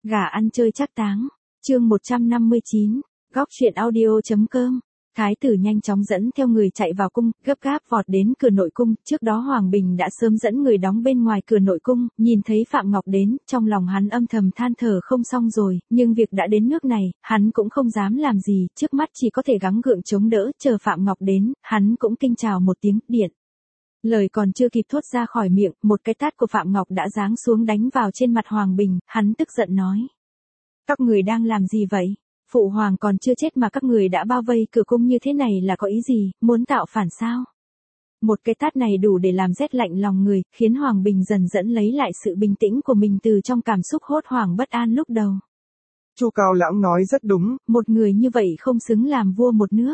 Gà ăn chơi trác táng. Chương 159. Góc truyện audio.com. Thái tử nhanh chóng dẫn theo người chạy vào cung, gấp gáp vọt đến cửa nội cung, trước đó Hoàng Bình đã sớm dẫn người đóng bên ngoài cửa nội cung, nhìn thấy Phạm Ngọc đến, trong lòng hắn âm thầm than thở không xong rồi, nhưng việc đã đến nước này, hắn cũng không dám làm gì, trước mắt chỉ có thể gắng gượng chống đỡ, chờ Phạm Ngọc đến, hắn cũng kinh chào một tiếng, điện. Lời còn chưa kịp thốt ra khỏi miệng, một cái tát của Phạm Ngọc đã giáng xuống đánh vào trên mặt Hoàng Bình, hắn tức giận nói. Các người đang làm gì vậy? Phụ hoàng còn chưa chết mà các người đã bao vây cửa cung như thế này là có ý gì, muốn tạo phản sao? Một cái tát này đủ để làm rét lạnh lòng người, khiến Hoàng Bình dần dẫn lấy lại sự bình tĩnh của mình từ trong cảm xúc hốt hoảng bất an lúc đầu. Chu Cao Lãng nói rất đúng. Một người như vậy không xứng làm vua một nước.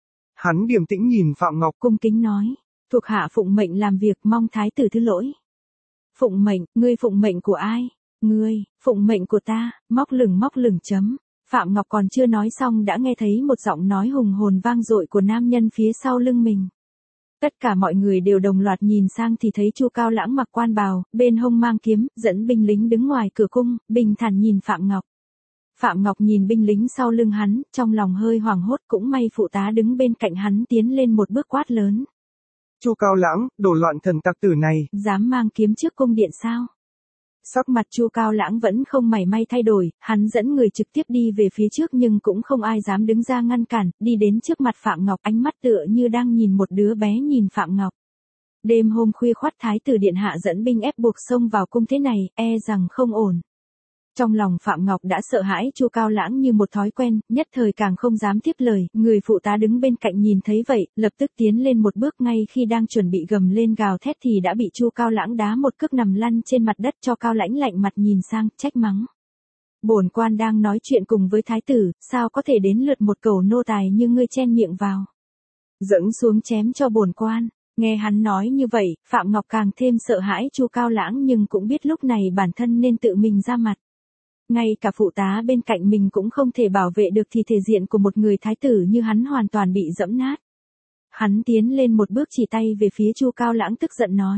Hắn điềm tĩnh nhìn Phạm Ngọc, cung kính nói, thuộc hạ phụng mệnh làm việc, mong thái tử thứ lỗi. Phụng mệnh, ngươi phụng mệnh của ai? Ngươi, phụng mệnh của ta, móc lửng chấm. Phạm Ngọc còn chưa nói xong đã nghe thấy một giọng nói hùng hồn vang dội của nam nhân phía sau lưng mình. Tất cả mọi người đều đồng loạt nhìn sang thì thấy Chu Cao Lãng mặc quan bào, bên hông mang kiếm, dẫn binh lính đứng ngoài cửa cung, bình thản nhìn Phạm Ngọc. Phạm Ngọc nhìn binh lính sau lưng hắn, trong lòng hơi hoảng hốt, cũng may phụ tá đứng bên cạnh hắn tiến lên một bước quát lớn. Chu Cao Lãng, đổ loạn thần tặc tử này, dám mang kiếm trước cung điện sao? Sắc mặt Chu Cao Lãng vẫn không mảy may thay đổi, hắn dẫn người trực tiếp đi về phía trước nhưng cũng không ai dám đứng ra ngăn cản, đi đến trước mặt Phạm Ngọc, ánh mắt tựa như đang nhìn một đứa bé nhìn Phạm Ngọc. Đêm hôm khuya khoắt thái tử điện hạ dẫn binh ép buộc xông vào cung thế này, e rằng không ổn. Trong lòng Phạm Ngọc đã sợ hãi Chu Cao Lãng như một thói quen, nhất thời càng không dám tiếp lời, người phụ tá đứng bên cạnh nhìn thấy vậy, lập tức tiến lên một bước, ngay khi đang chuẩn bị gầm lên gào thét thì đã bị Chu Cao Lãng đá một cước nằm lăn trên mặt đất. Cho Cao Lãnh lạnh mặt nhìn sang, trách mắng. Bổn quan đang nói chuyện cùng với thái tử, sao có thể đến lượt một cẩu nô tài như ngươi chen miệng vào. Dẫn xuống chém cho bổn quan. Nghe hắn nói như vậy, Phạm Ngọc càng thêm sợ hãi Chu Cao Lãng nhưng cũng biết lúc này bản thân nên tự mình ra mặt. Ngay cả phụ tá bên cạnh mình cũng không thể bảo vệ được thì thể diện của một người thái tử như hắn hoàn toàn bị dẫm nát. Hắn tiến lên một bước chỉ tay về phía Chu Cao Lãng tức giận nói.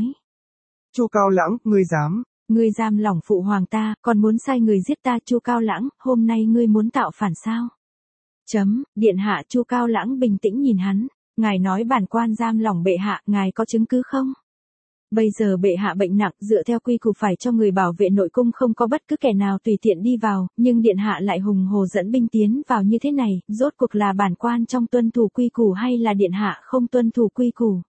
Chu Cao Lãng, ngươi giam lỏng phụ hoàng ta, còn muốn sai người giết ta. Chu Cao Lãng, hôm nay ngươi muốn tạo phản sao? Điện hạ. Chu Cao Lãng bình tĩnh nhìn hắn, ngài nói bản quan giam lỏng bệ hạ, ngài có chứng cứ không? Bây giờ bệ hạ bệnh nặng, dựa theo quy củ phải cho người bảo vệ nội cung không có bất cứ kẻ nào tùy tiện đi vào, nhưng điện hạ lại hùng hồ dẫn binh tiến vào như thế này, rốt cuộc là bản quan trong tuân thủ quy củ hay là điện hạ không tuân thủ quy củ?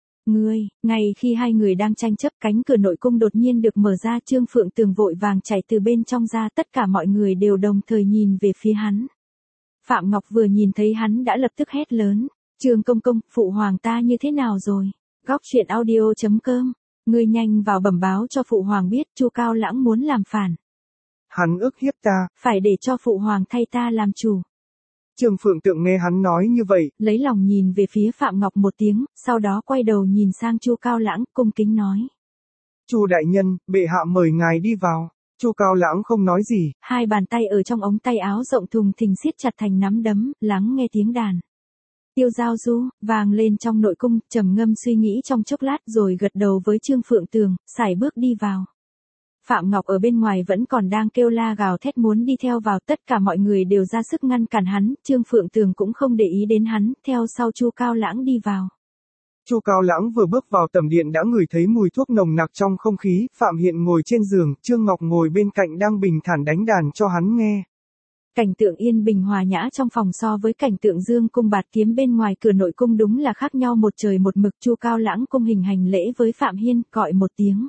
Ngay khi hai người đang tranh chấp, cánh cửa nội cung đột nhiên được mở ra, Trương Phượng Tường vội vàng chạy từ bên trong ra, tất cả mọi người đều đồng thời nhìn về phía hắn. Phạm Ngọc vừa nhìn thấy hắn đã lập tức hét lớn, Trương công công, phụ hoàng ta như thế nào rồi? Góc truyện audio.com. Ngươi nhanh vào bẩm báo cho phụ hoàng biết Chu Cao Lãng muốn làm phản. Hắn ức hiếp ta. Phải để cho phụ hoàng thay ta làm chủ. Trương Phượng Tượng nghe hắn nói như vậy, lấy lòng nhìn về phía Phạm Ngọc một tiếng, sau đó quay đầu nhìn sang Chu Cao Lãng, cung kính nói. Chu đại nhân, bệ hạ mời ngài đi vào. Chu Cao Lãng không nói gì. Hai bàn tay ở trong ống tay áo rộng thùng thình siết chặt thành nắm đấm, lắng nghe tiếng đàn. Tiêu Giao Du vang lên trong nội cung, trầm ngâm suy nghĩ trong chốc lát rồi gật đầu với Trương Phượng Tường, sải bước đi vào. Phạm Ngọc ở bên ngoài vẫn còn đang kêu la gào thét muốn đi theo vào, tất cả mọi người đều ra sức ngăn cản hắn, Trương Phượng Tường cũng không để ý đến hắn, theo sau Chu Cao Lãng đi vào. Chu Cao Lãng vừa bước vào tầm điện đã ngửi thấy mùi thuốc nồng nặc trong không khí, Phạm Hiện ngồi trên giường, Trương Ngọc ngồi bên cạnh đang bình thản đánh đàn cho hắn nghe. Cảnh tượng yên bình hòa nhã trong phòng so với cảnh tượng dương cung bạt kiếm bên ngoài cửa nội cung đúng là khác nhau một trời một mực. Chu Cao Lãng cung hình hành lễ với Phạm Hiên, gọi một tiếng.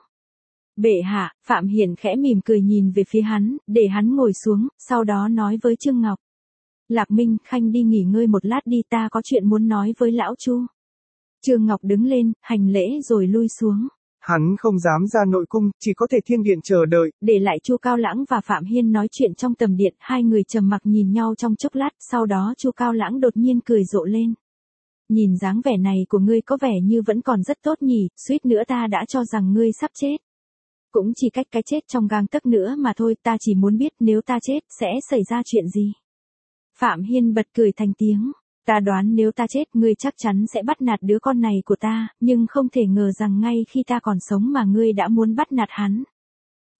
Bệ hạ. Phạm Hiên khẽ mỉm cười nhìn về phía hắn, để hắn ngồi xuống, sau đó nói với Trương Ngọc. Lạc Minh, Khanh đi nghỉ ngơi một lát đi, ta có chuyện muốn nói với lão Chu. Trương Ngọc đứng lên, hành lễ rồi lui xuống. Hắn không dám ra nội cung, chỉ có thể thiên điện chờ đợi. Để lại Chu Cao Lãng và Phạm Hiên nói chuyện trong tầm điện, hai người trầm mặc nhìn nhau trong chốc lát, sau đó Chu Cao Lãng đột nhiên cười rộ lên. Nhìn dáng vẻ này của ngươi có vẻ như vẫn còn rất tốt nhỉ, suýt nữa ta đã cho rằng ngươi sắp chết. Cũng chỉ cách cái chết trong gang tấc nữa mà thôi, ta chỉ muốn biết nếu ta chết, sẽ xảy ra chuyện gì. Phạm Hiên bật cười thành tiếng. Ta đoán nếu ta chết ngươi chắc chắn sẽ bắt nạt đứa con này của ta, nhưng không thể ngờ rằng ngay khi ta còn sống mà ngươi đã muốn bắt nạt hắn.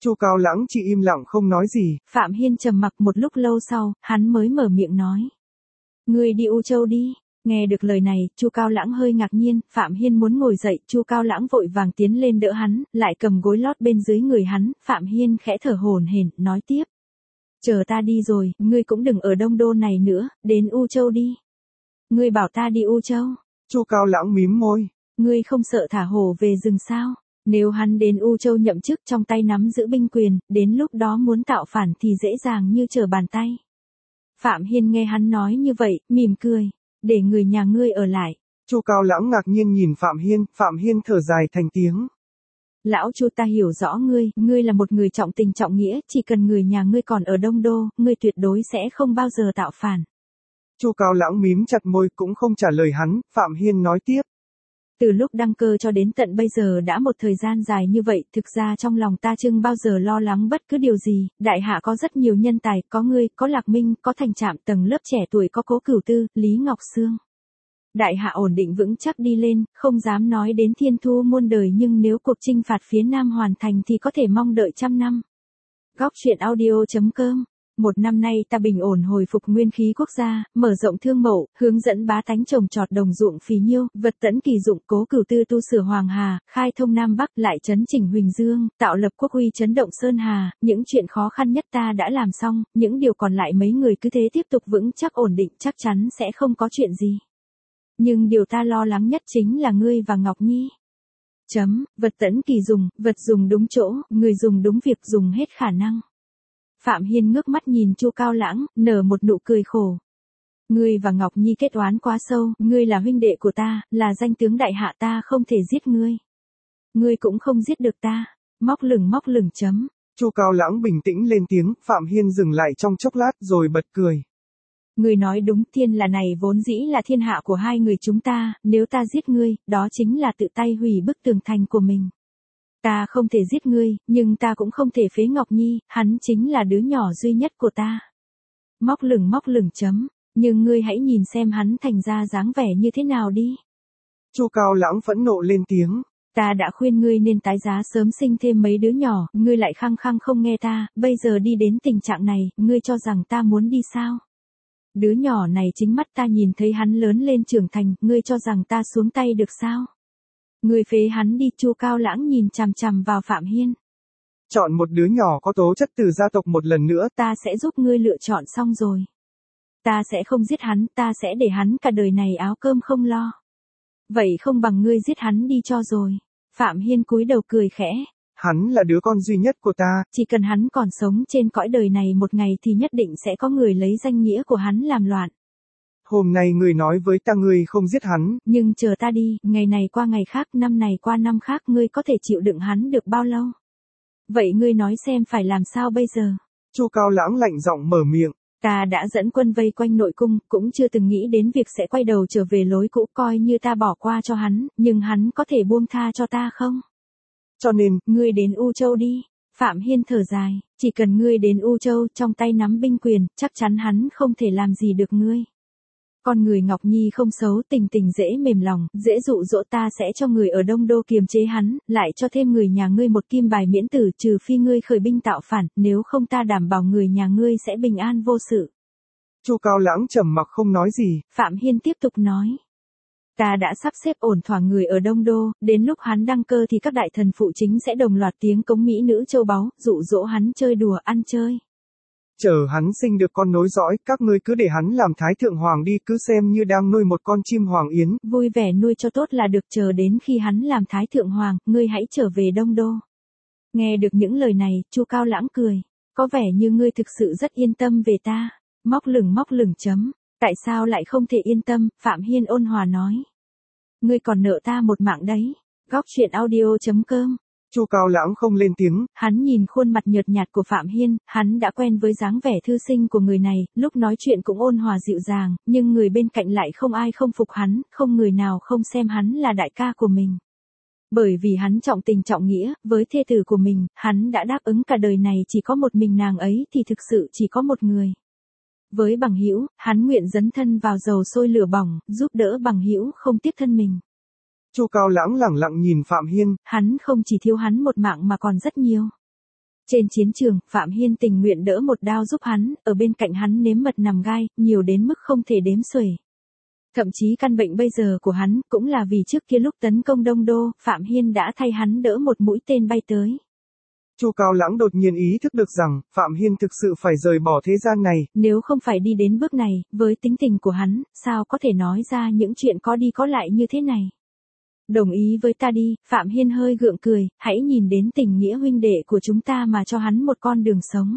Chu Cao Lãng chỉ im lặng không nói gì. Phạm Hiên trầm mặc một lúc lâu sau, hắn mới mở miệng nói. Ngươi đi U Châu đi. Nghe được lời này, Chu Cao Lãng hơi ngạc nhiên, Phạm Hiên muốn ngồi dậy, Chu Cao Lãng vội vàng tiến lên đỡ hắn, lại cầm gối lót bên dưới người hắn, Phạm Hiên khẽ thở hổn hển, nói tiếp. Chờ ta đi rồi, ngươi cũng đừng ở Đông Đô này nữa, đến U Châu đi. Ngươi bảo ta đi U Châu. Chu Cao Lãng mím môi. Ngươi không sợ thả hổ về rừng sao? Nếu hắn đến U Châu nhậm chức trong tay nắm giữ binh quyền, đến lúc đó muốn tạo phản thì dễ dàng như trở bàn tay. Phạm Hiên nghe hắn nói như vậy, mỉm cười. Để người nhà ngươi ở lại. Chu Cao Lãng ngạc nhiên nhìn Phạm Hiên thở dài thành tiếng. Lão Chu, ta hiểu rõ ngươi là một người trọng tình trọng nghĩa, chỉ cần người nhà ngươi còn ở Đông Đô, ngươi tuyệt đối sẽ không bao giờ tạo phản. Chu Cao Lãng mím chặt môi cũng không trả lời hắn, Phạm Hiên nói tiếp. Từ lúc đăng cơ cho đến tận bây giờ đã một thời gian dài như vậy, thực ra trong lòng ta chưa bao giờ lo lắng bất cứ điều gì, đại hạ có rất nhiều nhân tài, có ngươi, có Lạc Minh, có Thành Trạm, tầng lớp trẻ tuổi, có Cố Cửu Tư, Lý Ngọc Sương. Đại hạ ổn định vững chắc đi lên, không dám nói đến thiên thu muôn đời, nhưng nếu cuộc chinh phạt phía Nam hoàn thành thì có thể mong đợi trăm năm. Góc truyện audio.com. Một năm nay ta bình ổn hồi phục nguyên khí quốc gia, mở rộng thương mậu, hướng dẫn bá tánh trồng trọt đồng ruộng phì nhiêu, vật tẫn kỳ dụng, Cố Cửu Tư tu sửa Hoàng Hà, khai thông Nam Bắc, lại chấn chỉnh Huỳnh Dương, tạo lập quốc uy chấn động Sơn Hà, những chuyện khó khăn nhất ta đã làm xong, những điều còn lại mấy người cứ thế tiếp tục vững chắc ổn định, chắc chắn sẽ không có chuyện gì. Nhưng điều ta lo lắng nhất chính là ngươi và Ngọc Nhi. Vật tẫn kỳ dùng, vật dùng đúng chỗ, người dùng đúng việc, dùng hết khả năng. Phạm Hiên ngước mắt nhìn Chu Cao Lãng, nở một nụ cười khổ. Ngươi và Ngọc Nhi kết oán quá sâu, ngươi là huynh đệ của ta, là danh tướng đại hạ, ta không thể giết ngươi. Ngươi cũng không giết được ta. Móc lửng. Chu Cao Lãng bình tĩnh lên tiếng, Phạm Hiên dừng lại trong chốc lát rồi bật cười. Ngươi nói đúng, thiên là này vốn dĩ là thiên hạ của hai người chúng ta, nếu ta giết ngươi, đó chính là tự tay hủy bức tường thành của mình. Ta không thể giết ngươi, nhưng ta cũng không thể phế Ngọc Nhi, hắn chính là đứa nhỏ duy nhất của ta. Móc lửng. Nhưng ngươi hãy nhìn xem hắn thành ra dáng vẻ như thế nào đi. Chu Cao Lãng phẫn nộ lên tiếng. Ta đã khuyên ngươi nên tái giá sớm sinh thêm mấy đứa nhỏ, ngươi lại khăng khăng không nghe ta, bây giờ đi đến tình trạng này, ngươi cho rằng ta muốn đi sao? Đứa nhỏ này chính mắt ta nhìn thấy hắn lớn lên trưởng thành, ngươi cho rằng ta xuống tay được sao? Ngươi phế hắn đi. Chu Cao Lãng nhìn chằm chằm vào Phạm Hiên. Chọn một đứa nhỏ có tố chất từ gia tộc một lần nữa. Ta sẽ giúp ngươi lựa chọn xong rồi. Ta sẽ không giết hắn, ta sẽ để hắn cả đời này áo cơm không lo. Vậy không bằng ngươi giết hắn đi cho rồi. Phạm Hiên cúi đầu cười khẽ. Hắn là đứa con duy nhất của ta. Chỉ cần hắn còn sống trên cõi đời này một ngày thì nhất định sẽ có người lấy danh nghĩa của hắn làm loạn. Hôm nay ngươi nói với ta ngươi không giết hắn. Nhưng chờ ta đi, ngày này qua ngày khác, năm này qua năm khác, ngươi có thể chịu đựng hắn được bao lâu? Vậy ngươi nói xem phải làm sao bây giờ? Chu Cao Lãng lạnh giọng mở miệng. Ta đã dẫn quân vây quanh nội cung, cũng chưa từng nghĩ đến việc sẽ quay đầu trở về lối cũ, coi như ta bỏ qua cho hắn, nhưng hắn có thể buông tha cho ta không? Cho nên, ngươi đến U Châu đi. Phạm Hiên thở dài, chỉ cần ngươi đến U Châu, trong tay nắm binh quyền, chắc chắn hắn không thể làm gì được ngươi. Con người Ngọc Nhi không xấu, tình dễ mềm lòng, dễ dụ dỗ, ta sẽ cho người ở Đông Đô kiềm chế hắn, lại cho thêm người nhà ngươi một kim bài miễn tử, trừ phi ngươi khởi binh tạo phản, nếu không ta đảm bảo người nhà ngươi sẽ bình an vô sự. Chu Cao Lãng trầm mặc không nói gì. Phạm Hiên tiếp tục nói. Ta đã sắp xếp ổn thỏa người ở Đông Đô, đến lúc hắn đăng cơ thì các đại thần phụ chính sẽ đồng loạt tiếng cống mỹ nữ châu báu, dụ dỗ hắn chơi đùa ăn chơi. Chờ hắn sinh được con nối dõi, các ngươi cứ để hắn làm thái thượng hoàng đi, cứ xem như đang nuôi một con chim hoàng yến. Vui vẻ nuôi cho tốt là được, chờ đến khi hắn làm thái thượng hoàng, ngươi hãy trở về Đông Đô. Nghe được những lời này, Chu Cao Lãng cười. Có vẻ như ngươi thực sự rất yên tâm về ta. Móc lửng. Tại sao lại không thể yên tâm? Phạm Hiên ôn hòa nói. Ngươi còn nợ ta một mạng đấy. Góc truyện audio.com. Chu Cao Lãng không lên tiếng. Hắn nhìn khuôn mặt nhợt nhạt của Phạm Hiên, hắn đã quen với dáng vẻ thư sinh của người này, lúc nói chuyện cũng ôn hòa dịu dàng, nhưng người bên cạnh lại không ai không phục hắn, không người nào không xem hắn là đại ca của mình. Bởi vì hắn trọng tình trọng nghĩa, với thê tử của mình, hắn đã đáp ứng cả đời này chỉ có một mình nàng ấy thì thực sự chỉ có một người. Với bằng hữu, hắn nguyện dấn thân vào dầu sôi lửa bỏng, giúp đỡ bằng hữu không tiếc thân mình. Chu Cao Lãng lẳng lặng nhìn Phạm Hiên. Hắn không chỉ thiếu hắn một mạng mà còn rất nhiều. Trên chiến trường, Phạm Hiên tình nguyện đỡ một đao giúp hắn, ở bên cạnh hắn nếm mật nằm gai, nhiều đến mức không thể đếm xuể. Thậm chí căn bệnh bây giờ của hắn, cũng là vì trước kia lúc tấn công Đông Đô, Phạm Hiên đã thay hắn đỡ một mũi tên bay tới. Chu Cao Lãng đột nhiên ý thức được rằng, Phạm Hiên thực sự phải rời bỏ thế gian này. Nếu không phải đi đến bước này, với tính tình của hắn, sao có thể nói ra những chuyện có đi có lại như thế này. Đồng ý với ta đi, Phạm Hiên hơi gượng cười, hãy nhìn đến tình nghĩa huynh đệ của chúng ta mà cho hắn một con đường sống.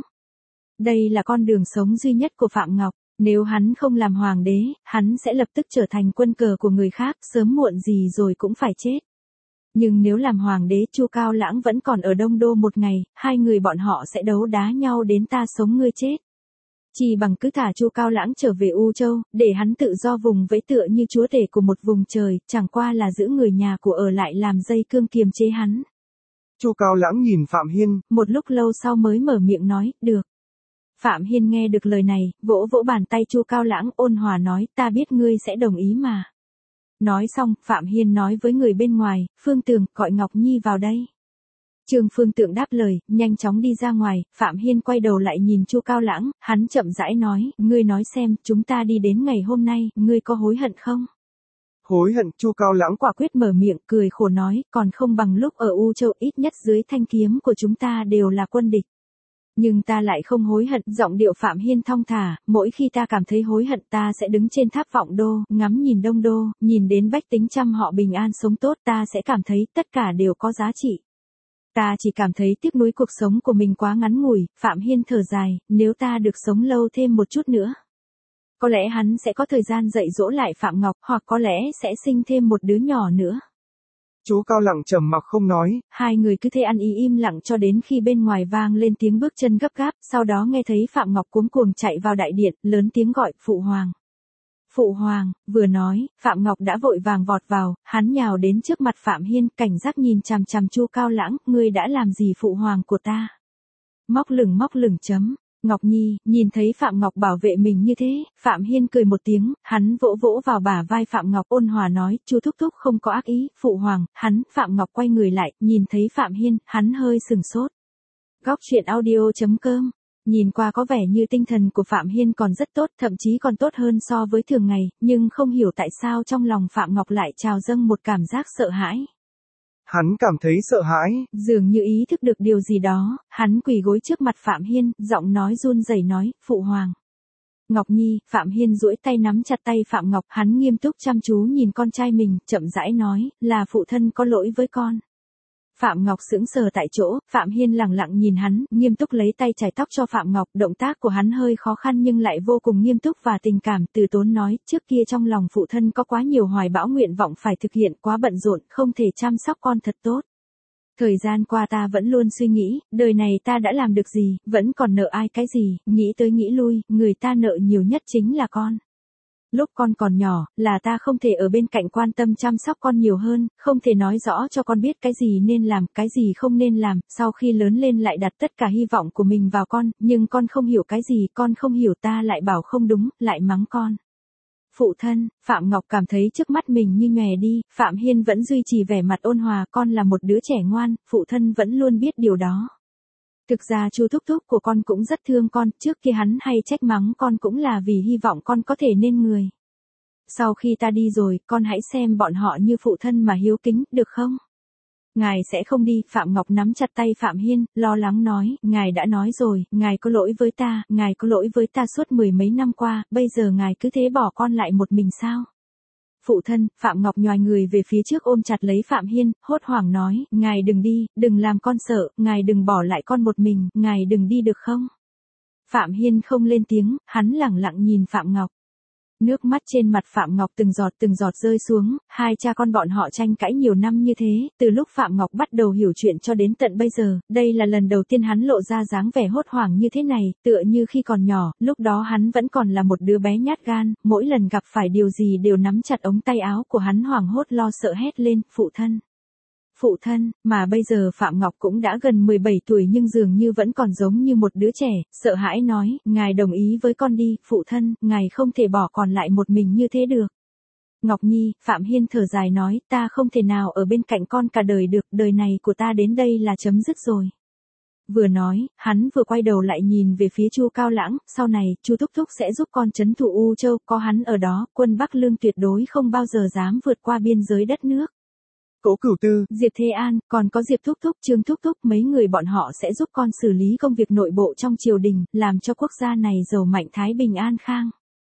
Đây là con đường sống duy nhất của Phạm Ngọc, nếu hắn không làm hoàng đế, hắn sẽ lập tức trở thành quân cờ của người khác, sớm muộn gì rồi cũng phải chết. Nhưng nếu làm hoàng đế, Chu Cao Lãng vẫn còn ở Đông Đô một ngày, hai người bọn họ sẽ đấu đá nhau đến ta sống ngươi chết. Chỉ bằng cứ thả Chu Cao Lãng trở về U Châu, để hắn tự do vùng vẫy tựa như chúa tể của một vùng trời, chẳng qua là giữ người nhà của ở lại làm dây cương kiềm chế hắn. Chu Cao Lãng nhìn Phạm Hiên, một lúc lâu sau mới mở miệng nói, được. Phạm Hiên nghe được lời này, vỗ vỗ bàn tay Chu Cao Lãng, ôn hòa nói, ta biết ngươi sẽ đồng ý mà. Nói xong, Phạm Hiên nói với người bên ngoài, Phương Tường, gọi Ngọc Nhi vào đây. Trương Phương Tượng đáp lời, nhanh chóng đi ra ngoài, Phạm Hiên quay đầu lại nhìn Chu Cao Lãng, hắn chậm rãi nói, ngươi nói xem, chúng ta đi đến ngày hôm nay, ngươi có hối hận không? Hối hận, Chu Cao Lãng quả quyết mở miệng, cười khổ nói, còn không bằng lúc ở U Châu, ít nhất dưới thanh kiếm của chúng ta đều là quân địch. Nhưng ta lại không hối hận, giọng điệu Phạm Hiên thong thả, mỗi khi ta cảm thấy hối hận ta sẽ đứng trên tháp Vọng Đô, ngắm nhìn Đông Đô, nhìn đến bách tính trăm họ bình an sống tốt, ta sẽ cảm thấy tất cả đều có giá trị. Ta chỉ cảm thấy tiếc nuối cuộc sống của mình quá ngắn ngủi, Phạm Hiên thở dài, nếu ta được sống lâu thêm một chút nữa. Có lẽ hắn sẽ có thời gian dạy dỗ lại Phạm Ngọc, hoặc có lẽ sẽ sinh thêm một đứa nhỏ nữa. Chú Cao Lãng trầm mặc không nói. Hai người cứ thế ăn ý im lặng cho đến khi bên ngoài vang lên tiếng bước chân gấp gáp, sau đó nghe thấy Phạm Ngọc cuống cuồng chạy vào đại điện, lớn tiếng gọi, Phụ Hoàng. Phụ Hoàng, vừa nói, Phạm Ngọc đã vội vàng vọt vào, hắn nhào đến trước mặt Phạm Hiên, cảnh giác nhìn chằm chằm Chu Cao Lãng, ngươi đã làm gì Phụ Hoàng của ta? Móc lửng chấm. Ngọc Nhi, nhìn thấy Phạm Ngọc bảo vệ mình như thế, Phạm Hiên cười một tiếng, hắn vỗ vỗ vào bả vai Phạm Ngọc ôn hòa nói, Chu thúc thúc không có ác ý, Phụ Hoàng, Phạm Ngọc quay người lại, nhìn thấy Phạm Hiên, hắn hơi sừng sốt. Góc truyện audio.com, nhìn qua có vẻ như tinh thần của Phạm Hiên còn rất tốt, thậm chí còn tốt hơn so với thường ngày, nhưng không hiểu tại sao trong lòng Phạm Ngọc lại trào dâng một cảm giác sợ hãi. Hắn cảm thấy sợ hãi. Dường như ý thức được điều gì đó, hắn quỳ gối trước mặt Phạm Hiên, giọng nói run rẩy nói, Phụ Hoàng. Ngọc Nhi, Phạm Hiên duỗi tay nắm chặt tay Phạm Ngọc, hắn nghiêm túc chăm chú nhìn con trai mình, chậm rãi nói, là phụ thân có lỗi với con. Phạm Ngọc sững sờ tại chỗ, Phạm Hiên lặng lặng nhìn hắn, nghiêm túc lấy tay chải tóc cho Phạm Ngọc, động tác của hắn hơi khó khăn nhưng lại vô cùng nghiêm túc và tình cảm, từ tốn nói, trước kia trong lòng phụ thân có quá nhiều hoài bão nguyện vọng phải thực hiện, quá bận rộn, không thể chăm sóc con thật tốt. Thời gian qua ta vẫn luôn suy nghĩ, đời này ta đã làm được gì, vẫn còn nợ ai cái gì, nghĩ tới nghĩ lui, người ta nợ nhiều nhất chính là con. Lúc con còn nhỏ, là ta không thể ở bên cạnh quan tâm chăm sóc con nhiều hơn, không thể nói rõ cho con biết cái gì nên làm, cái gì không nên làm, sau khi lớn lên lại đặt tất cả hy vọng của mình vào con, nhưng con không hiểu cái gì, con không hiểu ta lại bảo không đúng, lại mắng con. Phụ thân, Phạm Ngọc cảm thấy trước mắt mình như nhòe đi, Phạm Hiên vẫn duy trì vẻ mặt ôn hòa, con là một đứa trẻ ngoan, phụ thân vẫn luôn biết điều đó. Thực ra Chu thúc thúc của con cũng rất thương con, trước kia hắn hay trách mắng con cũng là vì hy vọng con có thể nên người. Sau khi ta đi rồi, con hãy xem bọn họ như phụ thân mà hiếu kính, được không? Ngài sẽ không đi, Phạm Ngọc nắm chặt tay Phạm Hiên, lo lắng nói, ngài đã nói rồi, ngài có lỗi với ta, ngài có lỗi với ta suốt mười mấy năm qua, bây giờ ngài cứ thế bỏ con lại một mình sao? Phụ thân, Phạm Ngọc nhoài người về phía trước ôm chặt lấy Phạm Hiên, hốt hoảng nói, ngài đừng đi, đừng làm con sợ, ngài đừng bỏ lại con một mình, ngài đừng đi được không? Phạm Hiên không lên tiếng, hắn lẳng lặng nhìn Phạm Ngọc. Nước mắt trên mặt Phạm Ngọc từng giọt rơi xuống, hai cha con bọn họ tranh cãi nhiều năm như thế, từ lúc Phạm Ngọc bắt đầu hiểu chuyện cho đến tận bây giờ, đây là lần đầu tiên hắn lộ ra dáng vẻ hốt hoảng như thế này, tựa như khi còn nhỏ, lúc đó hắn vẫn còn là một đứa bé nhát gan, mỗi lần gặp phải điều gì đều nắm chặt ống tay áo của hắn hoảng hốt lo sợ hét lên, phụ thân. Phụ thân, mà bây giờ Phạm Ngọc cũng đã gần 17 tuổi nhưng dường như vẫn còn giống như một đứa trẻ, sợ hãi nói, ngài đồng ý với con đi, phụ thân, ngài không thể bỏ còn lại một mình như thế được. Ngọc Nhi, Phạm Hiên thở dài nói, ta không thể nào ở bên cạnh con cả đời được, đời này của ta đến đây là chấm dứt rồi. Vừa nói, hắn vừa quay đầu lại nhìn về phía Chu Cao Lãng, sau này, Chu Thúc Thúc sẽ giúp con trấn thủ U Châu, có hắn ở đó, quân Bắc Lương tuyệt đối không bao giờ dám vượt qua biên giới đất nước. Cố Cửu Tư, Diệp Thế An, còn có Diệp Thúc Thúc, Trương Thúc Thúc, mấy người bọn họ sẽ giúp con xử lý công việc nội bộ trong triều đình, làm cho quốc gia này giàu mạnh thái bình an khang.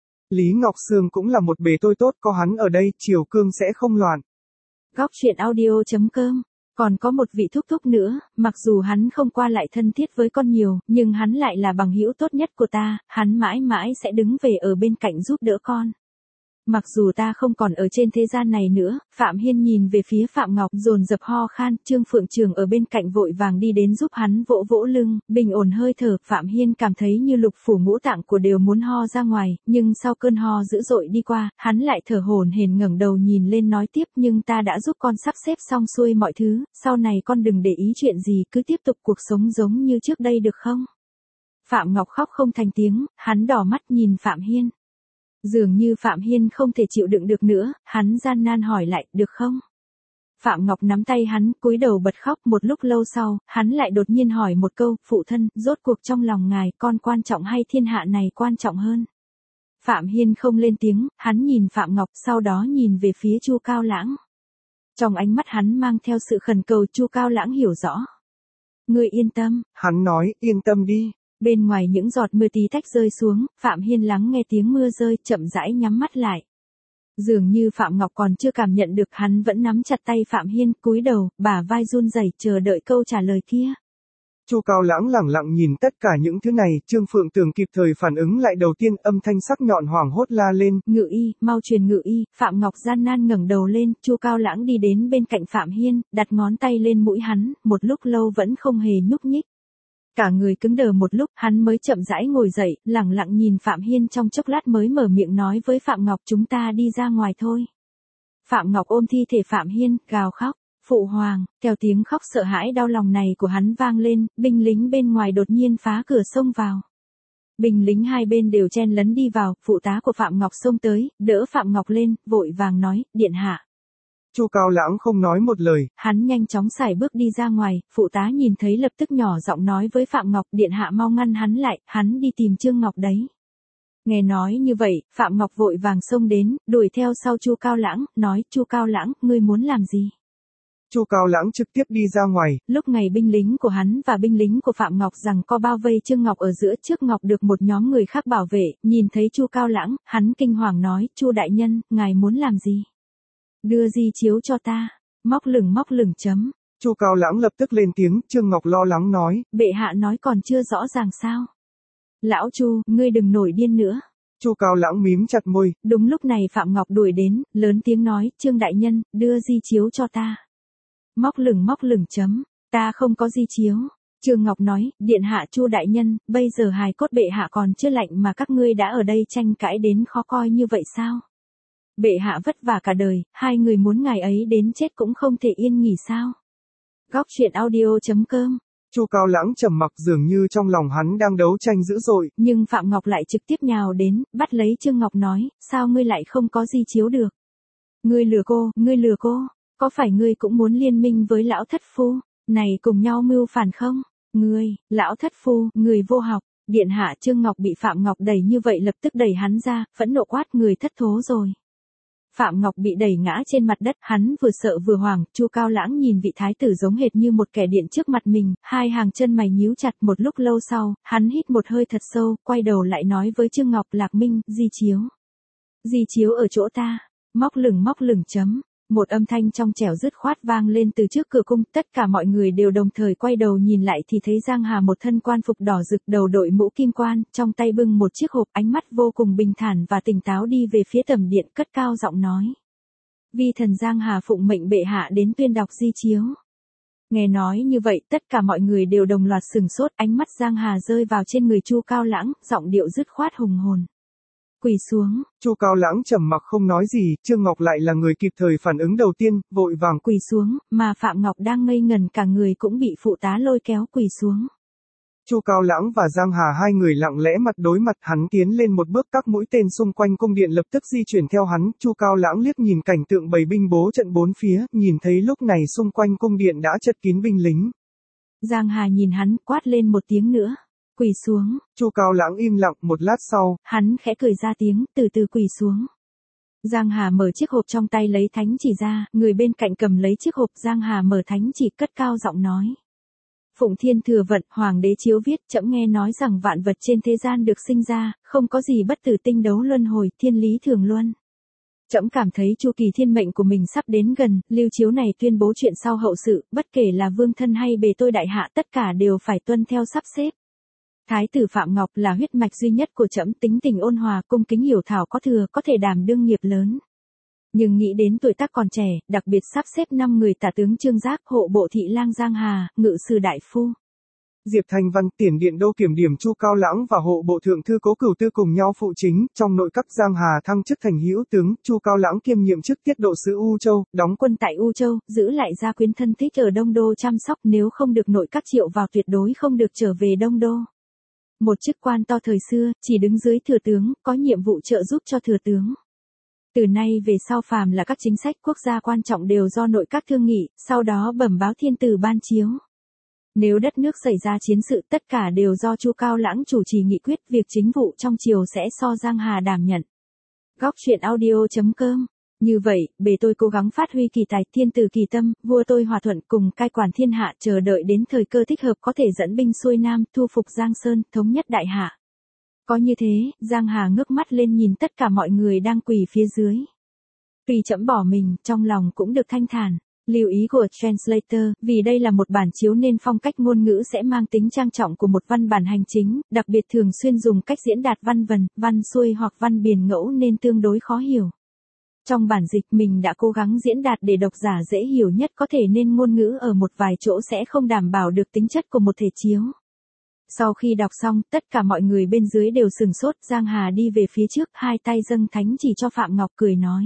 Lý Ngọc Sương cũng là một bề tôi tốt, có hắn ở đây, triều cương sẽ không loạn. Góc truyện audio.com. Còn có một vị thúc thúc nữa, mặc dù hắn không qua lại thân thiết với con nhiều, nhưng hắn lại là bằng hữu tốt nhất của ta, hắn mãi mãi sẽ đứng về ở bên cạnh giúp đỡ con. Mặc dù ta không còn ở trên thế gian này nữa, Phạm Hiên nhìn về phía Phạm Ngọc dồn dập ho khan, Trương Phượng Trường ở bên cạnh vội vàng đi đến giúp hắn vỗ vỗ lưng, bình ổn hơi thở, Phạm Hiên cảm thấy như lục phủ ngũ tạng của đều muốn ho ra ngoài, nhưng sau cơn ho dữ dội đi qua, hắn lại thở hổn hển ngẩng đầu nhìn lên nói tiếp, nhưng ta đã giúp con sắp xếp xong xuôi mọi thứ, sau này con đừng để ý chuyện gì, cứ tiếp tục cuộc sống giống như trước đây được không? Phạm Ngọc khóc không thành tiếng, hắn đỏ mắt nhìn Phạm Hiên. Dường như Phạm Hiên không thể chịu đựng được nữa, hắn gian nan hỏi lại, được không? Phạm Ngọc nắm tay hắn, cúi đầu bật khóc, một lúc lâu sau, hắn lại đột nhiên hỏi một câu, phụ thân, rốt cuộc trong lòng ngài, con quan trọng hay thiên hạ này quan trọng hơn? Phạm Hiên không lên tiếng, hắn nhìn Phạm Ngọc, sau đó nhìn về phía Chu Cao Lãng. Trong ánh mắt hắn mang theo sự khẩn cầu, Chu Cao Lãng hiểu rõ. Ngươi yên tâm. Hắn nói, yên tâm đi. Bên ngoài những giọt mưa tí tách rơi xuống, Phạm Hiên lắng nghe tiếng mưa rơi, chậm rãi nhắm mắt lại. Dường như Phạm Ngọc còn chưa cảm nhận được, hắn vẫn nắm chặt tay Phạm Hiên, cúi đầu, bả vai run rẩy chờ đợi câu trả lời kia. Chu Cao Lãng lẳng lặng nhìn tất cả những thứ này, Trương Phượng Tường kịp thời phản ứng lại, đầu tiên âm thanh sắc nhọn hoảng hốt la lên. Ngự y, mau truyền ngự y. Phạm Ngọc gian nan ngẩng đầu lên, Chu Cao Lãng đi đến bên cạnh Phạm Hiên, đặt ngón tay lên mũi hắn, một lúc lâu vẫn không hề nhúc nhích. Cả người cứng đờ một lúc, hắn mới chậm rãi ngồi dậy, lẳng lặng nhìn Phạm Hiên trong chốc lát mới mở miệng nói với Phạm Ngọc, chúng ta đi ra ngoài thôi. Phạm Ngọc ôm thi thể Phạm Hiên, gào khóc. Phụ hoàng, theo tiếng khóc sợ hãi đau lòng này của hắn vang lên, binh lính bên ngoài đột nhiên phá cửa xông vào. Binh lính hai bên đều chen lấn đi vào, phụ tá của Phạm Ngọc xông tới, đỡ Phạm Ngọc lên, vội vàng nói, điện hạ. Chu Cao Lãng không nói một lời. Hắn nhanh chóng sải bước đi ra ngoài, phụ tá nhìn thấy lập tức nhỏ giọng nói với Phạm Ngọc, điện hạ mau ngăn hắn lại, hắn đi tìm Trương Ngọc đấy. Nghe nói như vậy, Phạm Ngọc vội vàng xông đến, đuổi theo sau Chu Cao Lãng, nói, Chu Cao Lãng, ngươi muốn làm gì? Chu Cao Lãng trực tiếp đi ra ngoài. Lúc này binh lính của hắn và binh lính của Phạm Ngọc rằng co bao vây Trương Ngọc ở giữa, trước Ngọc được một nhóm người khác bảo vệ, nhìn thấy Chu Cao Lãng, hắn kinh hoàng nói, Chu đại nhân, ngài muốn làm gì? Đưa di chiếu cho ta. Móc lửng chấm. Chu Cao Lãng lập tức lên tiếng, Trương Ngọc lo lắng nói. Bệ hạ nói còn chưa rõ ràng sao? Lão Chu, ngươi đừng nổi điên nữa. Chu Cao Lãng mím chặt môi. Đúng lúc này Phạm Ngọc đuổi đến, lớn tiếng nói, Trương đại nhân, đưa di chiếu cho ta. Móc lửng chấm. Ta không có di chiếu. Trương Ngọc nói, điện hạ Chu đại nhân, bây giờ hài cốt bệ hạ còn chưa lạnh mà các ngươi đã ở đây tranh cãi đến khó coi như vậy sao? Bệ hạ vất vả cả đời, hai người muốn ngài ấy đến chết cũng không thể yên nghỉ sao? Góc truyện audio.com. Chu Cao Lãng trầm mặc, dường như trong lòng hắn đang đấu tranh dữ dội. Nhưng Phạm Ngọc lại trực tiếp nhào đến, bắt lấy Trương Ngọc nói, sao ngươi lại không có di chiếu được? Ngươi lừa cô, có phải ngươi cũng muốn liên minh với lão thất phu, này cùng nhau mưu phản không? Ngươi, lão thất phu, người vô học. Điện hạ Trương Ngọc bị Phạm Ngọc đẩy như vậy lập tức đẩy hắn ra, phẫn nộ quát, người thất thố rồi. Phạm Ngọc bị đẩy ngã trên mặt đất, hắn vừa sợ vừa hoảng, Chu Cao Lãng nhìn vị thái tử giống hệt như một kẻ điện trước mặt mình, hai hàng chân mày nhíu chặt, một lúc lâu sau, hắn hít một hơi thật sâu, quay đầu lại nói với Trương Ngọc, Lạc Minh, di chiếu. Di chiếu ở chỗ ta. Móc lửng chấm. Một âm thanh trong trẻo dứt khoát vang lên từ trước cửa cung, tất cả mọi người đều đồng thời quay đầu nhìn lại thì thấy Giang Hà một thân quan phục đỏ rực, đầu đội mũ kim quan, trong tay bưng một chiếc hộp, ánh mắt vô cùng bình thản và tỉnh táo đi về phía tẩm điện, cất cao giọng nói. Vi thần Giang Hà phụng mệnh bệ hạ đến tuyên đọc di chiếu. Nghe nói như vậy, tất cả mọi người đều đồng loạt sừng sốt, ánh mắt Giang Hà rơi vào trên người Chu Cao Lãng, giọng điệu dứt khoát hùng hồn. Quỳ xuống. Chu Cao Lãng trầm mặc không nói gì, Trương Ngọc lại là người kịp thời phản ứng đầu tiên, vội vàng quỳ xuống, mà Phạm Ngọc đang ngây ngần cả người cũng bị phụ tá lôi kéo quỳ xuống. Chu Cao Lãng và Giang Hà hai người lặng lẽ mặt đối mặt, hắn tiến lên một bước, các mũi tên xung quanh cung điện lập tức di chuyển theo hắn, Chu Cao Lãng liếc nhìn cảnh tượng bầy binh bố trận bốn phía, nhìn thấy lúc này xung quanh cung điện đã chật kín binh lính. Giang Hà nhìn hắn, quát lên một tiếng nữa. Quỳ xuống. Chu Cao Lãng im lặng một lát sau. Hắn khẽ cười ra tiếng, từ từ quỳ xuống. Giang Hà mở chiếc hộp trong tay lấy thánh chỉ ra, người bên cạnh cầm lấy chiếc hộp. Giang Hà mở thánh chỉ cất cao giọng nói. Phụng Thiên Thừa Vận, Hoàng đế chiếu viết, trẫm nghe nói rằng vạn vật trên thế gian được sinh ra, không có gì bất tử, tinh đấu luân hồi, thiên lý thường luân. Trẫm cảm thấy chu kỳ thiên mệnh của mình sắp đến gần, lưu chiếu này tuyên bố chuyện sau hậu sự, bất kể là vương thân hay bề tôi đại hạ, tất cả đều phải tuân theo sắp xếp. Thái tử Phạm Ngọc là huyết mạch duy nhất của trẫm, tính tình ôn hòa, cung kính hiểu thảo có thừa, có thể đảm đương nghiệp lớn. Nhưng nghĩ đến tuổi tác còn trẻ, đặc biệt sắp xếp 5 người tả tướng Trương Giác, hộ bộ thị lang Giang Hà, ngự sử đại phu Diệp Thanh Văn, tiền điện đô kiểm điểm Chu Cao Lãng và hộ bộ thượng thư Cố Cửu Tư cùng nhau phụ chính. Trong nội các, Giang Hà thăng chức thành hữu tướng, Chu Cao Lãng kiêm nhiệm chức tiết độ sứ U Châu, đóng quân tại U Châu, giữ lại gia quyến thân thích ở Đông Đô chăm sóc, nếu không được nội các triệu vào tuyệt đối không được trở về Đông Đô. Một chức quan to thời xưa, chỉ đứng dưới thừa tướng, có nhiệm vụ trợ giúp cho thừa tướng. Từ nay về sau phàm là các chính sách quốc gia quan trọng đều do nội các thương nghị, sau đó bẩm báo thiên tử ban chiếu. Nếu đất nước xảy ra chiến sự, tất cả đều do Chu Cao Lãng chủ trì nghị quyết, việc chính vụ trong triều sẽ do Giang Hà đảm nhận. Góc truyện audio.com. Như vậy, bề tôi cố gắng phát huy kỳ tài, thiên tử kỳ tâm, vua tôi hòa thuận, cùng cai quản thiên hạ, chờ đợi đến thời cơ thích hợp có thể dẫn binh xuôi nam, thu phục Giang Sơn, thống nhất đại hạ. Có như thế, Giang Hà ngước mắt lên nhìn tất cả mọi người đang quỳ phía dưới. Tuy trẫm bỏ mình, trong lòng cũng được thanh thản. Lưu ý của translator, vì đây là một bản chiếu nên phong cách ngôn ngữ sẽ mang tính trang trọng của một văn bản hành chính, đặc biệt thường xuyên dùng cách diễn đạt văn vần, văn xuôi hoặc văn biền ngẫu nên tương đối khó hiểu. Trong bản dịch mình đã cố gắng diễn đạt để độc giả dễ hiểu nhất có thể nên ngôn ngữ ở một vài chỗ sẽ không đảm bảo được tính chất của một thể chiếu. Sau khi đọc xong, tất cả mọi người bên dưới đều sừng sốt. Giang Hà đi về phía trước, hai tay dâng thánh chỉ cho Phạm Ngọc, cười nói.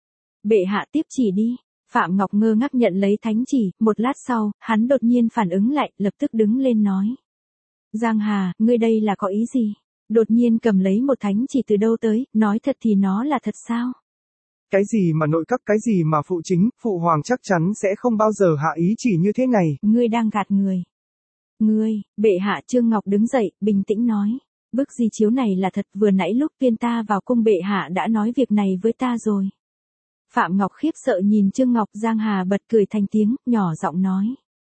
Bệ hạ tiếp chỉ đi. Phạm Ngọc ngơ ngác nhận lấy thánh chỉ, một lát sau, hắn đột nhiên phản ứng lại, lập tức đứng lên nói. Giang Hà, ngươi đây là có ý gì? Đột nhiên cầm lấy một thánh chỉ từ đâu tới, nói thật thì nó là thật sao? Cái gì mà nội các, cái gì mà phụ chính, phụ hoàng chắc chắn sẽ không bao giờ hạ ý chỉ như thế này. Ngươi đang gạt người. Ngươi, bệ hạ. Trương Ngọc đứng dậy, bình tĩnh nói. Bức di chiếu này là thật, vừa nãy lúc tiên ta vào cung bệ hạ đã nói việc này với ta rồi. Phạm Ngọc khiếp sợ nhìn Trương Ngọc. Giang Hà bật cười thành tiếng, nhỏ giọng nói.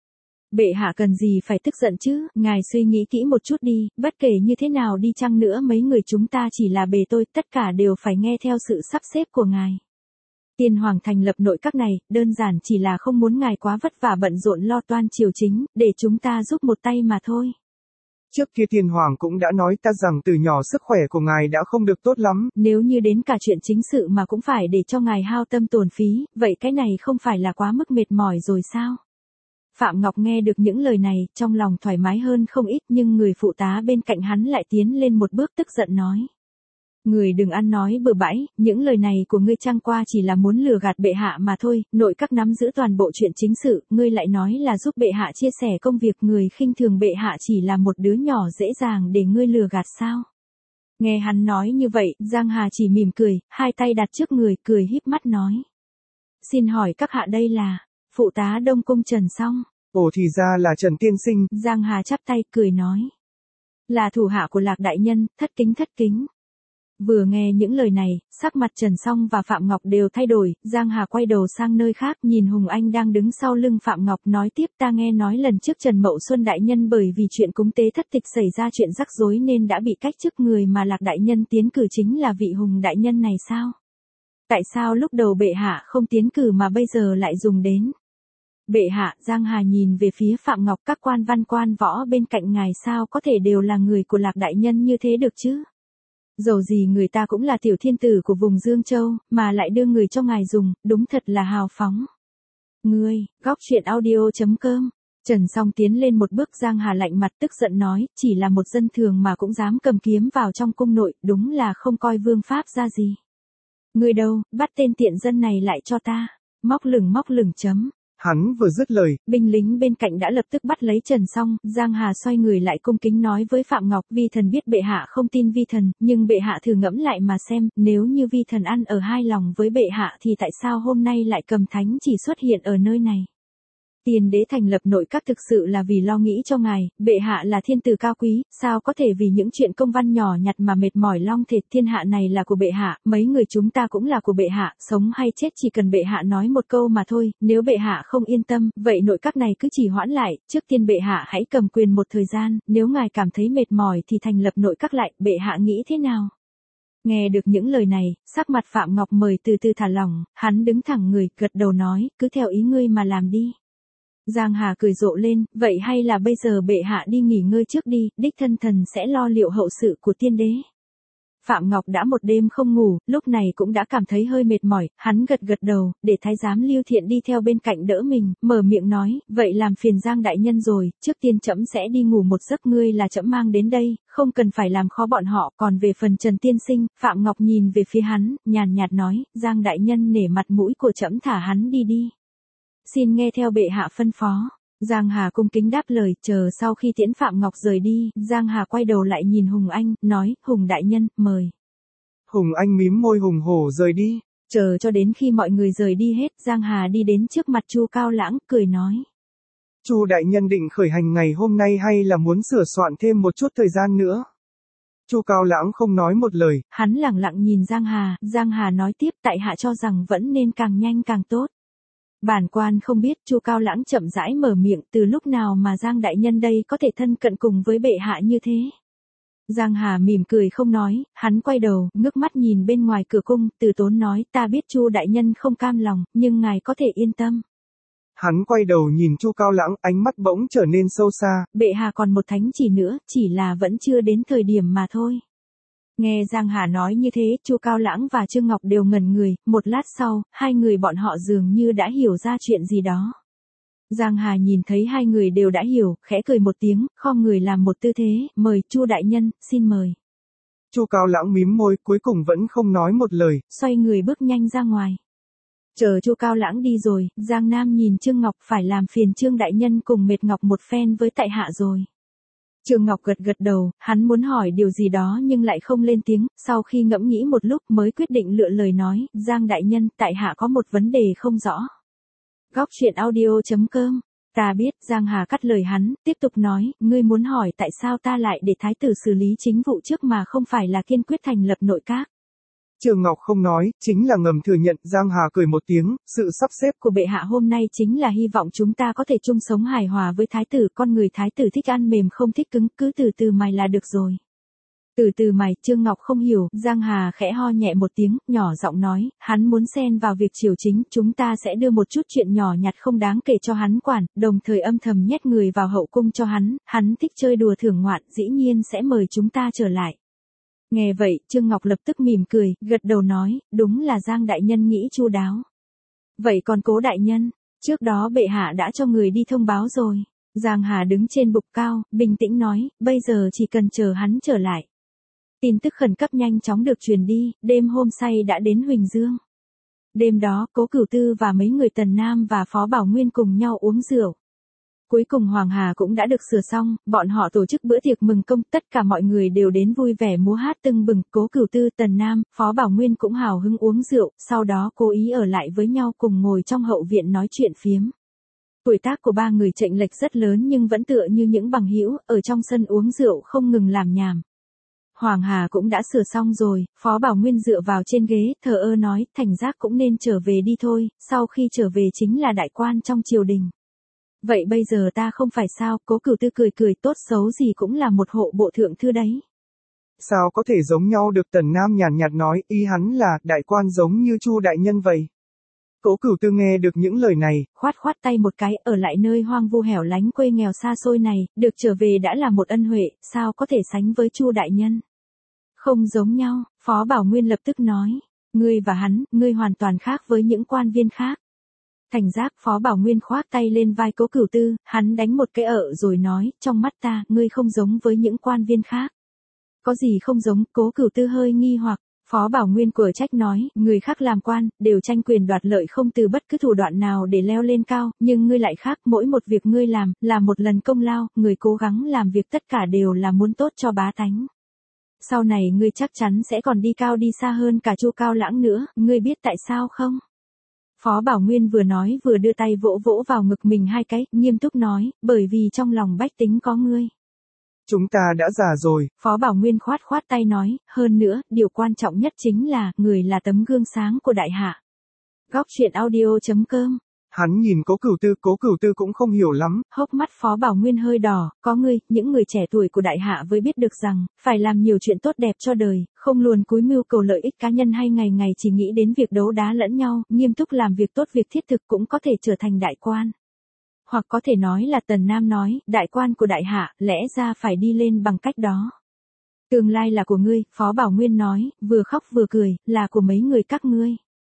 Bệ hạ cần gì phải tức giận chứ, ngài suy nghĩ kỹ một chút đi, bất kể như thế nào đi chăng nữa mấy người chúng ta chỉ là bề tôi, tất cả đều phải nghe theo sự sắp xếp của ngài. Tiên hoàng thành lập nội các này, đơn giản chỉ là không muốn ngài quá vất vả bận rộn lo toan triều chính, để chúng ta giúp một tay mà thôi. Trước kia tiên hoàng cũng đã nói ta rằng từ nhỏ sức khỏe của ngài đã không được tốt lắm. Nếu như đến cả chuyện chính sự mà cũng phải để cho ngài hao tâm tổn phí, vậy cái này không phải là quá mức mệt mỏi rồi sao? Phạm Ngọc nghe được những lời này, trong lòng thoải mái hơn không ít, nhưng người phụ tá bên cạnh hắn lại tiến lên một bước tức giận nói. Người đừng ăn nói bừa bãi, những lời này của ngươi chẳng qua chỉ là muốn lừa gạt bệ hạ mà thôi, nội các nắm giữ toàn bộ chuyện chính sự, ngươi lại nói là giúp bệ hạ chia sẻ công việc, người khinh thường bệ hạ chỉ là một đứa nhỏ dễ dàng để ngươi lừa gạt sao? Nghe hắn nói như vậy, Giang Hà chỉ mỉm cười, hai tay đặt trước người, cười híp mắt nói. Xin hỏi các hạ đây là, phụ tá Đông Cung Trần Song. Ồ thì ra là Trần tiên sinh. Giang Hà chắp tay, cười nói. Là thủ hạ của Lạc đại nhân, thất kính. Vừa nghe những lời này, sắc mặt Trần Song và Phạm Ngọc đều thay đổi, Giang Hà quay đầu sang nơi khác, nhìn Hùng Anh đang đứng sau lưng Phạm Ngọc nói tiếp, ta nghe nói lần trước Trần Mậu Xuân đại nhân bởi vì chuyện cúng tế thất tịch xảy ra chuyện rắc rối nên đã bị cách chức, người mà Lạc đại nhân tiến cử chính là vị Hùng đại nhân này sao? Tại sao lúc đầu bệ hạ không tiến cử mà bây giờ lại dùng đến? Bệ hạ. Giang Hà nhìn về phía Phạm Ngọc, các quan văn quan võ bên cạnh ngài sao có thể đều là người của Lạc đại nhân như thế được chứ? Dầu gì người ta cũng là tiểu thiên tử của vùng Dương Châu, mà lại đưa người cho ngài dùng, đúng thật là hào phóng. Ngươi, góc truyện audio.com. Trần Song tiến lên một bước. Giang Hà lạnh mặt tức giận nói, chỉ là một dân thường mà cũng dám cầm kiếm vào trong cung nội, đúng là không coi vương pháp ra gì. Ngươi đâu, bắt tên tiện dân này lại cho ta. Móc lửng chấm. Hắn vừa dứt lời, binh lính bên cạnh đã lập tức bắt lấy Trần Song. Giang Hà xoay người lại cung kính nói với Phạm Ngọc, vi thần biết bệ hạ không tin vi thần, nhưng bệ hạ thử ngẫm lại mà xem, nếu như vi thần ăn ở hai lòng với bệ hạ thì tại sao hôm nay lại cầm thánh chỉ xuất hiện ở nơi này? Tiên đế thành lập nội các thực sự là vì lo nghĩ cho ngài, bệ hạ là thiên tử cao quý, sao có thể vì những chuyện công văn nhỏ nhặt mà mệt mỏi long thệt. Thiên hạ này là của bệ hạ, mấy người chúng ta cũng là của bệ hạ, sống hay chết chỉ cần bệ hạ nói một câu mà thôi, nếu bệ hạ không yên tâm, vậy nội các này cứ trì hoãn lại, trước tiên bệ hạ hãy cầm quyền một thời gian, nếu ngài cảm thấy mệt mỏi thì thành lập nội các lại, bệ hạ nghĩ thế nào? Nghe được những lời này, sắc mặt Phạm Ngọc Mời từ từ thả lỏng, hắn đứng thẳng người, gật đầu nói, cứ theo ý ngươi mà làm đi. Giang Hà cười rộ lên, vậy hay là bây giờ bệ hạ đi nghỉ ngơi trước đi, đích thân thần sẽ lo liệu hậu sự của tiên đế. Phạm Ngọc đã một đêm không ngủ, lúc này cũng đã cảm thấy hơi mệt mỏi, hắn gật gật đầu, để thái giám Lưu Thiện đi theo bên cạnh đỡ mình, mở miệng nói, vậy làm phiền Giang đại nhân rồi, trước tiên trẫm sẽ đi ngủ một giấc, ngươi là trẫm mang đến đây, không cần phải làm khó bọn họ, còn về phần Trần tiên sinh, Phạm Ngọc nhìn về phía hắn, nhàn nhạt nói, Giang đại nhân nể mặt mũi của trẫm thả hắn đi đi. Xin nghe theo bệ hạ phân phó. Giang Hà cung kính đáp lời, chờ sau khi tiễn Phạm Ngọc rời đi, Giang Hà quay đầu lại nhìn Hùng Anh, nói, Hùng đại nhân, mời. Hùng Anh mím môi hùng hổ rời đi. Chờ cho đến khi mọi người rời đi hết, Giang Hà đi đến trước mặt Chu Cao Lãng, cười nói. Chu đại nhân định khởi hành ngày hôm nay hay là muốn sửa soạn thêm một chút thời gian nữa? Chu Cao Lãng không nói một lời. Hắn lẳng lặng nhìn Giang Hà nói tiếp, tại hạ cho rằng vẫn nên càng nhanh càng tốt. Bản quan không biết, Chu Cao Lãng chậm rãi mở miệng, từ lúc nào mà Giang đại nhân đây có thể thân cận cùng với bệ hạ như thế. Giang Hà mỉm cười không nói, hắn quay đầu, ngước mắt nhìn bên ngoài cửa cung, từ tốn nói, ta biết Chu đại nhân không cam lòng, nhưng ngài có thể yên tâm. Hắn quay đầu nhìn Chu Cao Lãng, ánh mắt bỗng trở nên sâu xa. Bệ hạ còn một thánh chỉ nữa, chỉ là vẫn chưa đến thời điểm mà thôi. Nghe Giang Hà nói như thế, Chu Cao Lãng và Trương Ngọc đều ngẩn người, một lát sau, hai người bọn họ dường như đã hiểu ra chuyện gì đó. Giang Hà nhìn thấy hai người đều đã hiểu, khẽ cười một tiếng, khom người làm một tư thế, mời Chu đại nhân, xin mời. Chu Cao Lãng mím môi, cuối cùng vẫn không nói một lời, xoay người bước nhanh ra ngoài. Chờ Chu Cao Lãng đi rồi, Giang Nam nhìn Trương Ngọc, phải làm phiền Trương đại nhân cùng mệt Ngọc một phen với tại hạ rồi. Trương Ngọc gật gật đầu, hắn muốn hỏi điều gì đó nhưng lại không lên tiếng, sau khi ngẫm nghĩ một lúc mới quyết định lựa lời nói, Giang đại nhân, tại hạ có một vấn đề không rõ. Góc truyện audio.com. Ta biết, Giang Hà cắt lời hắn, tiếp tục nói, ngươi muốn hỏi tại sao ta lại để thái tử xử lý chính vụ trước mà không phải là kiên quyết thành lập nội các. Trương Ngọc không nói, chính là ngầm thừa nhận. Giang Hà cười một tiếng, sự sắp xếp của bệ hạ hôm nay chính là hy vọng chúng ta có thể chung sống hài hòa với thái tử, con người thái tử thích ăn mềm không thích cứng, cứ từ từ mài là được rồi. Từ từ mài, Trương Ngọc không hiểu, Giang Hà khẽ ho nhẹ một tiếng, nhỏ giọng nói, hắn muốn xen vào việc triều chính, chúng ta sẽ đưa một chút chuyện nhỏ nhặt không đáng kể cho hắn quản, đồng thời âm thầm nhét người vào hậu cung cho hắn thích chơi đùa thưởng ngoạn, dĩ nhiên sẽ mời chúng ta trở lại. Nghe vậy, Trương Ngọc lập tức mỉm cười, gật đầu nói, đúng là Giang đại nhân nghĩ chu đáo. Vậy còn Cố đại nhân, trước đó bệ hạ đã cho người đi thông báo rồi. Giang Hà đứng trên bục cao, bình tĩnh nói, bây giờ chỉ cần chờ hắn trở lại. Tin tức khẩn cấp nhanh chóng được truyền đi, đêm hôm say đã đến Huỳnh Dương. Đêm đó, Cố Cửu Tư và mấy người Tần Nam và Phó Bảo Nguyên cùng nhau uống rượu. Cuối cùng Hoàng Hà cũng đã được sửa xong, bọn họ tổ chức bữa tiệc mừng công, tất cả mọi người đều đến vui vẻ múa hát tưng bừng, Cố Cửu Tư, Tần Nam, Phó Bảo Nguyên cũng hào hứng uống rượu, sau đó cố ý ở lại với nhau cùng ngồi trong hậu viện nói chuyện phiếm. Tuổi tác của ba người chênh lệch rất lớn nhưng vẫn tựa như những bằng hữu, ở trong sân uống rượu không ngừng làm nhảm. Hoàng Hà cũng đã sửa xong rồi, Phó Bảo Nguyên dựa vào trên ghế, thờ ơ nói, Thành Giác cũng nên trở về đi thôi, sau khi trở về chính là đại quan trong triều đình. Vậy bây giờ ta không phải sao, Cố Cửu Tư cười cười, tốt xấu gì cũng là một hộ bộ thượng thư đấy. Sao có thể giống nhau được? Tần Nam nhàn nhạt nói, ý hắn là, đại quan giống như Chu đại nhân vậy. Cố Cửu Tư nghe được những lời này, khoát khoát tay một cái, ở lại nơi hoang vu hẻo lánh quê nghèo xa xôi này, được trở về đã là một ân huệ, sao có thể sánh với Chu đại nhân. Không giống nhau, Phó Bảo Nguyên lập tức nói, ngươi và hắn, ngươi hoàn toàn khác với những quan viên khác. Thành Giác, Phó Bảo Nguyên khoác tay lên vai Cố Cửu Tư, hắn đánh một cái rồi nói, trong mắt ta, ngươi không giống với những quan viên khác. Có gì không giống? Cố Cửu Tư hơi nghi hoặc. Phó Bảo Nguyên của trách nói, người khác làm quan, đều tranh quyền đoạt lợi không từ bất cứ thủ đoạn nào để leo lên cao, nhưng ngươi lại khác, mỗi một việc ngươi làm, là một lần công lao, người cố gắng làm việc tất cả đều là muốn tốt cho bá tánh. Sau này ngươi chắc chắn sẽ còn đi cao đi xa hơn cả Chu Cao Lãng nữa, ngươi biết tại sao không? Phó Bảo Nguyên vừa nói vừa đưa tay vỗ vỗ vào ngực mình hai cái, nghiêm túc nói, bởi vì trong lòng bách tính có ngươi. Chúng ta đã già rồi. Phó Bảo Nguyên khoát khoát tay nói, hơn nữa, điều quan trọng nhất chính là, người là tấm gương sáng của đại hạ. Góc truyện audio.com. Hắn nhìn Cố Cửu Tư cũng không hiểu lắm. Hốc mắt Phó Bảo Nguyên hơi đỏ, có ngươi, những người trẻ tuổi của đại hạ mới biết được rằng, phải làm nhiều chuyện tốt đẹp cho đời, không luôn cúi mưu cầu lợi ích cá nhân hay ngày ngày chỉ nghĩ đến việc đấu đá lẫn nhau, nghiêm túc làm việc tốt việc thiết thực cũng có thể trở thành đại quan. Hoặc có thể nói là Tần Nam nói, đại quan của đại hạ, lẽ ra phải đi lên bằng cách đó. Tương lai là của ngươi, Phó Bảo Nguyên nói, vừa khóc vừa cười, là của mấy người các ngươi.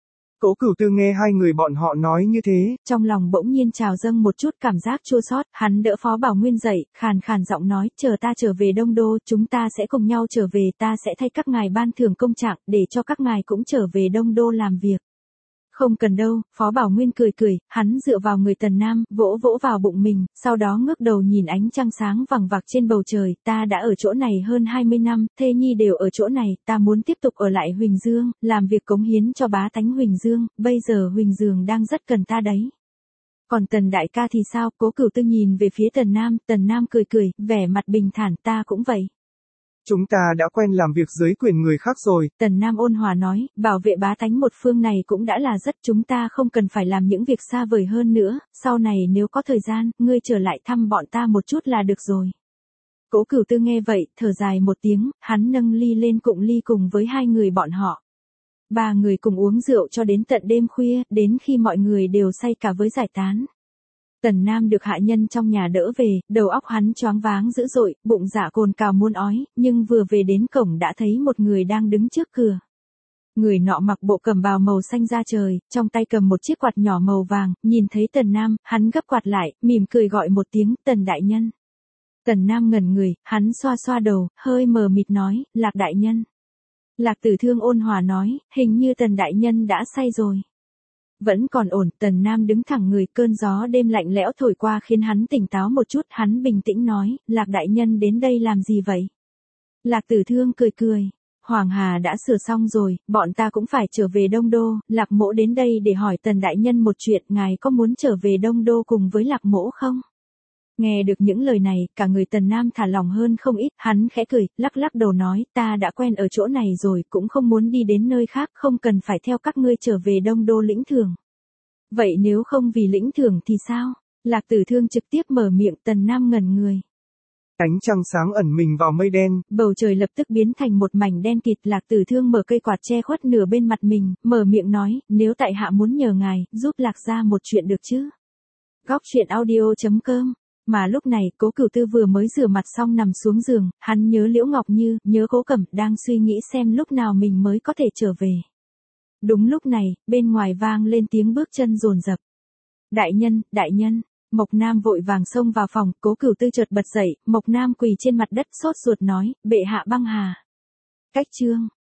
Cố Cửu Tư nghe hai người bọn họ nói như thế, trong lòng bỗng nhiên trào dâng một chút cảm giác chua xót, hắn đỡ Phó Bảo Nguyên dậy, khàn khàn giọng nói, chờ ta trở về Đông Đô, chúng ta sẽ cùng nhau trở về, ta sẽ thay các ngài ban thưởng công trạng, để cho các ngài cũng trở về Đông Đô làm việc. Không cần đâu, Phó Bảo Nguyên cười cười, hắn dựa vào người Tần Nam, vỗ vỗ vào bụng mình, sau đó ngước đầu nhìn ánh trăng sáng vằng vặc trên bầu trời, ta đã ở chỗ này hơn 20 năm, thê nhi đều ở chỗ này, ta muốn tiếp tục ở lại Huỳnh Dương, làm việc cống hiến cho bá tánh Huỳnh Dương, bây giờ Huỳnh Dương đang rất cần ta đấy. Còn Tần đại ca thì sao? Cố Cửu Tư nhìn về phía Tần Nam cười cười, vẻ mặt bình thản, ta cũng vậy. Chúng ta đã quen làm việc dưới quyền người khác rồi. Tần Nam ôn hòa nói, bảo vệ bá tánh một phương này cũng đã là rất, chúng ta không cần phải làm những việc xa vời hơn nữa, sau này nếu có thời gian, ngươi trở lại thăm bọn ta một chút là được rồi. Cố Cửu Tư nghe vậy, thở dài một tiếng, hắn nâng ly lên cụng ly cùng với hai người bọn họ. Ba người cùng uống rượu cho đến tận đêm khuya, đến khi mọi người đều say cả với giải tán. Tần Nam được hạ nhân trong nhà đỡ về, đầu óc hắn choáng váng dữ dội, bụng dạ cồn cào muốn ói, nhưng vừa về đến cổng đã thấy một người đang đứng trước cửa. Người nọ mặc bộ cẩm bào màu xanh da trời, trong tay cầm một chiếc quạt nhỏ màu vàng, nhìn thấy Tần Nam, hắn gấp quạt lại, mỉm cười gọi một tiếng, Tần đại nhân. Tần Nam ngẩn người, hắn xoa xoa đầu, hơi mờ mịt nói, Lạc đại nhân. Lạc Tử Thương ôn hòa nói, hình như Tần đại nhân đã say rồi. Vẫn còn ổn, Tần Nam đứng thẳng người, cơn gió đêm lạnh lẽo thổi qua khiến hắn tỉnh táo một chút, hắn bình tĩnh nói, Lạc đại nhân đến đây làm gì vậy? Lạc Tử Thương cười cười, Hoàng Hà đã sửa xong rồi, bọn ta cũng phải trở về Đông Đô, Lạc mỗ đến đây để hỏi Tần đại nhân một chuyện, ngài có muốn trở về Đông Đô cùng với Lạc mỗ không? Nghe được những lời này, cả người Tần Nam thả lòng hơn không ít, hắn khẽ cười, lắc lắc đầu nói, ta đã quen ở chỗ này rồi, cũng không muốn đi đến nơi khác, không cần phải theo các ngươi trở về Đông Đô lĩnh thưởng. Vậy nếu không vì lĩnh thưởng thì sao? Lạc Tử Thương trực tiếp mở miệng, Tần Nam ngẩn người. Ánh trăng sáng ẩn mình vào mây đen. Bầu trời lập tức biến thành một mảnh đen kịt, Lạc Tử Thương mở cây quạt che khuất nửa bên mặt mình, mở miệng nói, nếu tại hạ muốn nhờ ngài, giúp Lạc ra một chuyện được chứ? Góc truyện audio.com. Mà lúc này, Cố Cửu Tư vừa mới rửa mặt xong nằm xuống giường, hắn nhớ Liễu Ngọc Như, nhớ Cố Cẩm, đang suy nghĩ xem lúc nào mình mới có thể trở về. Đúng lúc này, bên ngoài vang lên tiếng bước chân dồn dập. Đại nhân, Mộc Nam vội vàng xông vào phòng, Cố Cửu Tư chợt bật dậy, Mộc Nam quỳ trên mặt đất sốt ruột nói, bệ hạ băng hà. Cách chương.